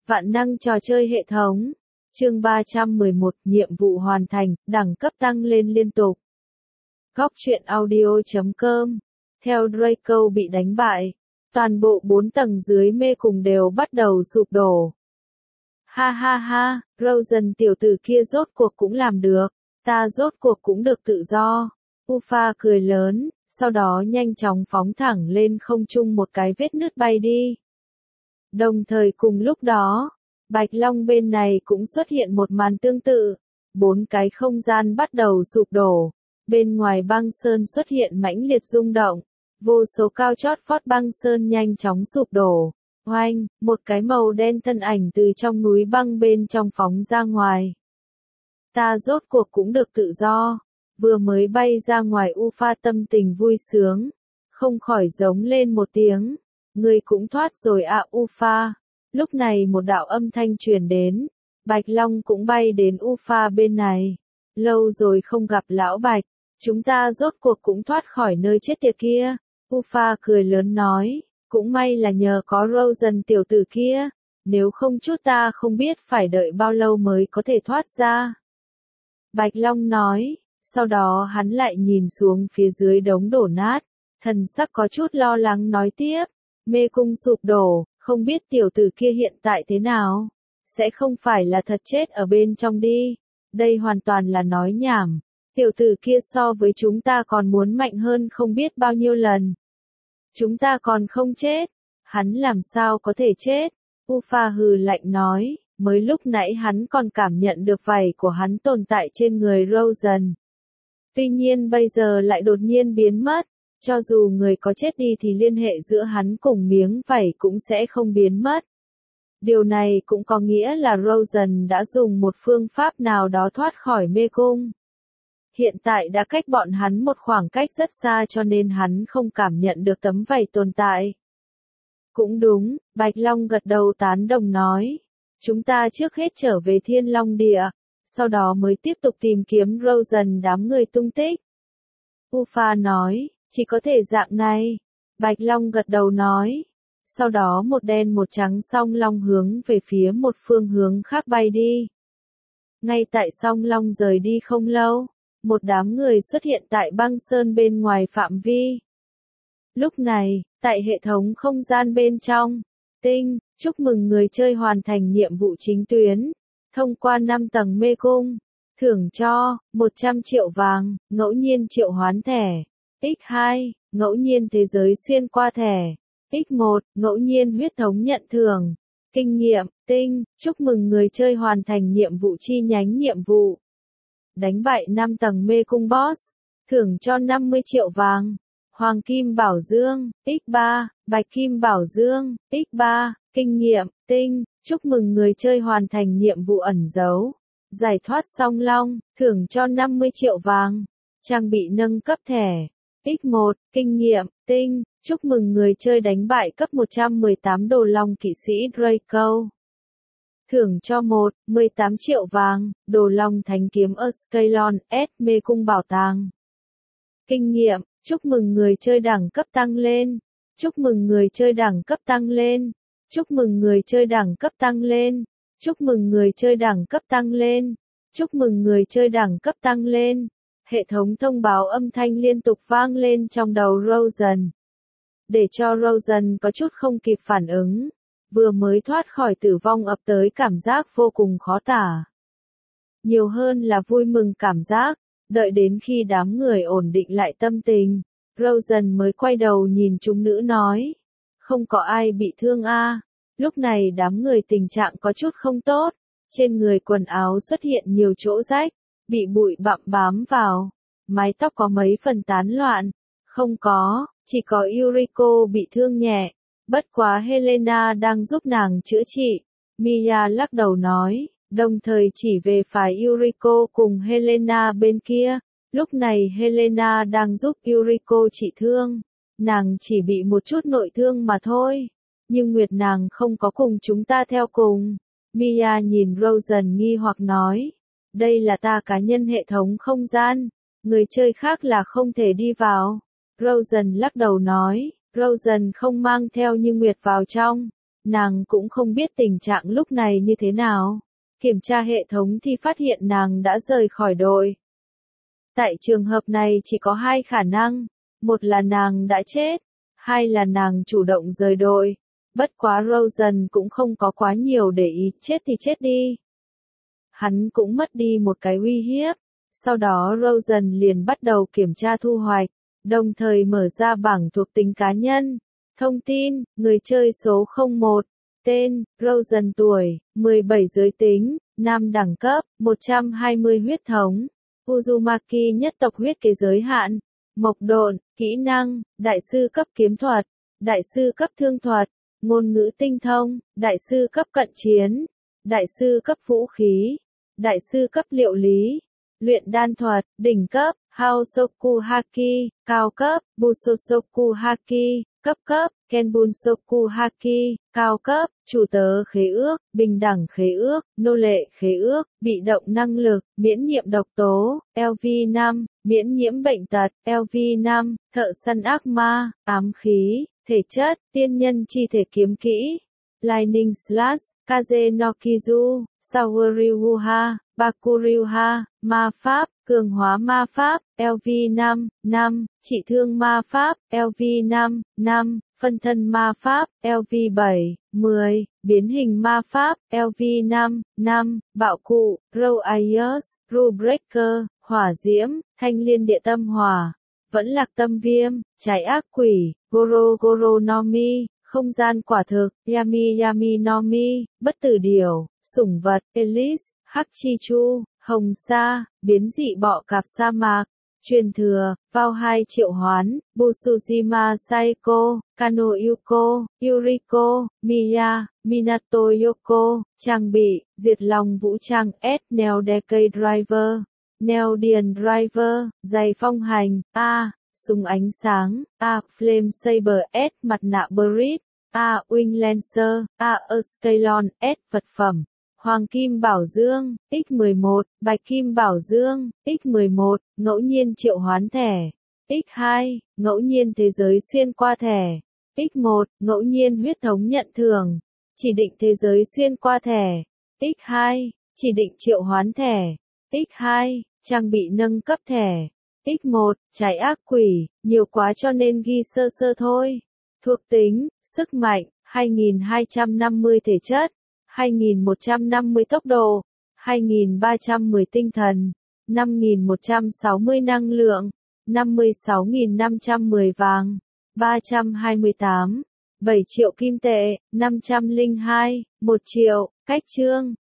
Vạn năng trò chơi hệ thống. Chương 311, nhiệm vụ hoàn thành, đẳng cấp tăng lên liên tục. Góc truyện audio.com. Theo Draco bị đánh bại, toàn bộ 4 tầng dưới mê cung đều bắt đầu sụp đổ. Ha ha ha, Rosen tiểu tử kia rốt cuộc cũng làm được, ta rốt cuộc cũng được tự do. Ufa cười lớn, sau đó nhanh chóng phóng thẳng lên không trung một cái vết nứt bay đi. Đồng thời cùng lúc đó, Bạch Long bên này cũng xuất hiện một màn tương tự. 4 cái không gian bắt đầu sụp đổ. Bên ngoài băng sơn xuất hiện mãnh liệt rung động. Vô số cao chót vót băng sơn nhanh chóng sụp đổ. Oanh, một cái màu đen thân ảnh từ trong núi băng bên trong phóng ra ngoài. Ta rốt cuộc cũng được tự do. Vừa mới bay ra ngoài Ufa tâm tình vui sướng. Không khỏi giống lên một tiếng. Ngươi cũng thoát rồi à Ufa. Lúc này một đạo âm thanh truyền đến. Bạch Long cũng bay đến Ufa bên này. Lâu rồi không gặp lão Bạch. Chúng ta rốt cuộc cũng thoát khỏi nơi chết tiệt kia. Ufa cười lớn nói. Cũng may là nhờ có Rosen tiểu tử kia. Nếu không chút ta không biết phải đợi bao lâu mới có thể thoát ra. Bạch Long nói. Sau đó hắn lại nhìn xuống phía dưới đống đổ nát. Thần sắc có chút lo lắng nói tiếp. Mê cung sụp đổ. Không biết tiểu tử kia hiện tại thế nào? Sẽ không phải là thật chết ở bên trong đi. Đây hoàn toàn là nói nhảm. Tiểu tử kia so với chúng ta còn muốn mạnh hơn không biết bao nhiêu lần. Chúng ta còn không chết. Hắn làm sao có thể chết? Ufa hừ lạnh nói. Mới lúc nãy hắn còn cảm nhận được vảy của hắn tồn tại trên người Rosen. Tuy nhiên bây giờ lại đột nhiên biến mất. Cho dù người có chết đi thì liên hệ giữa hắn cùng miếng vảy cũng sẽ không biến mất. Điều này cũng có nghĩa là Rosen đã dùng một phương pháp nào đó thoát khỏi mê cung. Hiện tại đã cách bọn hắn một khoảng cách rất xa cho nên hắn không cảm nhận được tấm vảy tồn tại. Cũng đúng, Bạch Long gật đầu tán đồng nói. Chúng ta trước hết trở về Thiên Long Địa, sau đó mới tiếp tục tìm kiếm Rosen đám người tung tích. Ufa nói. Chỉ có thể dạng này. Bạch Long gật đầu nói. Sau đó một đen một trắng song long hướng về phía một phương hướng khác bay đi. Ngay tại song long rời đi không lâu, một đám người xuất hiện tại băng sơn bên ngoài phạm vi. Lúc này, tại hệ thống không gian bên trong, Tinh, chúc mừng người chơi hoàn thành nhiệm vụ chính tuyến. Thông qua 5 tầng mê cung. Thưởng cho 100 triệu vàng, ngẫu nhiên triệu hoán thẻ. X2, ngẫu nhiên thế giới xuyên qua thẻ. X1, ngẫu nhiên huyết thống nhận thưởng. Kinh nghiệm, Tinh, chúc mừng người chơi hoàn thành nhiệm vụ chi nhánh nhiệm vụ. Đánh bại 5 tầng mê cung boss. Thưởng cho 50 triệu vàng. Hoàng Kim Bảo Dương, X3, Bạch Kim Bảo Dương, X3, Kinh nghiệm, Tinh, chúc mừng người chơi hoàn thành nhiệm vụ ẩn giấu. Giải thoát song long, thưởng cho 50 triệu vàng. Trang bị nâng cấp thẻ. X1, kinh nghiệm, Tinh, chúc mừng người chơi đánh bại cấp 118 đồ long kỵ sĩ Draco. Thưởng cho 18 triệu vàng, đồ long thánh kiếm Ascalon, S mê cung bảo tàng. Kinh nghiệm, chúc mừng người chơi đẳng cấp tăng lên. Chúc mừng người chơi đẳng cấp tăng lên. Chúc mừng người chơi đẳng cấp tăng lên. Chúc mừng người chơi đẳng cấp tăng lên. Chúc mừng người chơi đẳng cấp tăng lên. Hệ thống thông báo âm thanh liên tục vang lên trong đầu Rosen. Để cho Rosen có chút không kịp phản ứng. Vừa mới thoát khỏi tử vong ập tới cảm giác vô cùng khó tả. Nhiều hơn là vui mừng cảm giác. Đợi đến khi đám người ổn định lại tâm tình, Rosen mới quay đầu nhìn chúng nữ nói. Không có ai bị thương a. Lúc này đám người tình trạng có chút không tốt. Trên người quần áo xuất hiện nhiều chỗ rách. Bị bụi bặm bám vào. Mái tóc có mấy phần tán loạn. Không có, chỉ có Yuriko bị thương nhẹ. Bất quá Helena đang giúp nàng chữa trị. Mia lắc đầu nói, đồng thời chỉ về phải Yuriko cùng Helena bên kia. Lúc này Helena đang giúp Yuriko trị thương. Nàng chỉ bị một chút nội thương mà thôi. Nhưng Nguyệt nàng không có cùng chúng ta theo cùng. Mia nhìn Rosen nghi hoặc nói. Đây là ta cá nhân hệ thống không gian. Người chơi khác là không thể đi vào. Rosen lắc đầu nói. Rosen không mang theo Như Nguyệt vào trong. nàng cũng không biết tình trạng lúc này như thế nào. Kiểm tra hệ thống thì phát hiện nàng đã rời khỏi đội. Tại trường hợp này chỉ có hai khả năng, một là nàng đã chết, hai là nàng chủ động rời đội. Bất quá Rosen cũng không có quá nhiều để ý, chết thì chết đi. Hắn cũng mất đi một cái uy hiếp. Sau đó Rosen liền bắt đầu kiểm tra thu hoạch, đồng thời mở ra bảng thuộc tính cá nhân. Thông tin, người chơi số 01, tên, Rosen tuổi, 17 giới tính, nam đẳng cấp, 120 huyết thống, Uzumaki nhất tộc huyết kế giới hạn, mộc độn, kỹ năng, đại sư cấp kiếm thuật, đại sư cấp thương thuật, ngôn ngữ tinh thông, đại sư cấp cận chiến, đại sư cấp vũ khí, đại sư cấp liệu lý, luyện đan thuật, đỉnh cấp, Haosoku Haki, cao cấp, Busosoku Haki, cấp cấp, Kenbunsoku Haki, cao cấp, chủ tớ khế ước, bình đẳng khế ước, nô lệ khế ước, bị động năng lực, miễn nhiễm độc tố, LV5, miễn nhiễm bệnh tật, LV5, thợ săn ác ma, ám khí, thể chất, tiên nhân chi thể kiếm kỹ, Lightning Slash, Kaze no Kizu, Sawaryuha, Bakuryuha, ma pháp, cường hóa ma pháp, LV5, 5, trị thương ma pháp, LV5, 5, phân thân ma pháp, LV7, 10, biến hình ma pháp, LV5, 5, bạo cụ, Roaius, Rulebreaker, hỏa diễm, thanh liên địa tâm hỏa, vẫn lạc tâm viêm, trái ác quỷ, Goro Goro no Mi, không gian quả thực, Yami Yami no Mi, bất tử điểu, sủng vật, Elise, Hắc Chi Chu, hồng sa, biến dị bọ cạp sa mạc, truyền thừa, vào 2 triệu hoán, Busujima Saeko, Kano Yuko, Yuriko, Miya, Minato Yoko, trang bị, diệt lòng vũ trang S, Neo Decade Driver, Neo Điền Driver, giày phong hành, A, súng ánh sáng, A, Flame Saber S, mặt nạ Brit, A, Wing Lancer, A, Escalon S, vật phẩm. Hoàng kim bảo dương, X11, bạch kim bảo dương, X11, ngẫu nhiên triệu hoán thẻ, X2, ngẫu nhiên thế giới xuyên qua thẻ, X1, ngẫu nhiên huyết thống nhận thưởng, chỉ định thế giới xuyên qua thẻ, X2, chỉ định triệu hoán thẻ, X2, trang bị nâng cấp thẻ, X1, trái ác quỷ, nhiều quá cho nên ghi sơ sơ thôi. Thuộc tính, sức mạnh, 2250 thể chất, 2150 tốc độ, 2310 tinh thần, 5160 năng lượng, 56.510 vàng, 328, 7 triệu kim tệ, 502, 1 triệu, cách chương.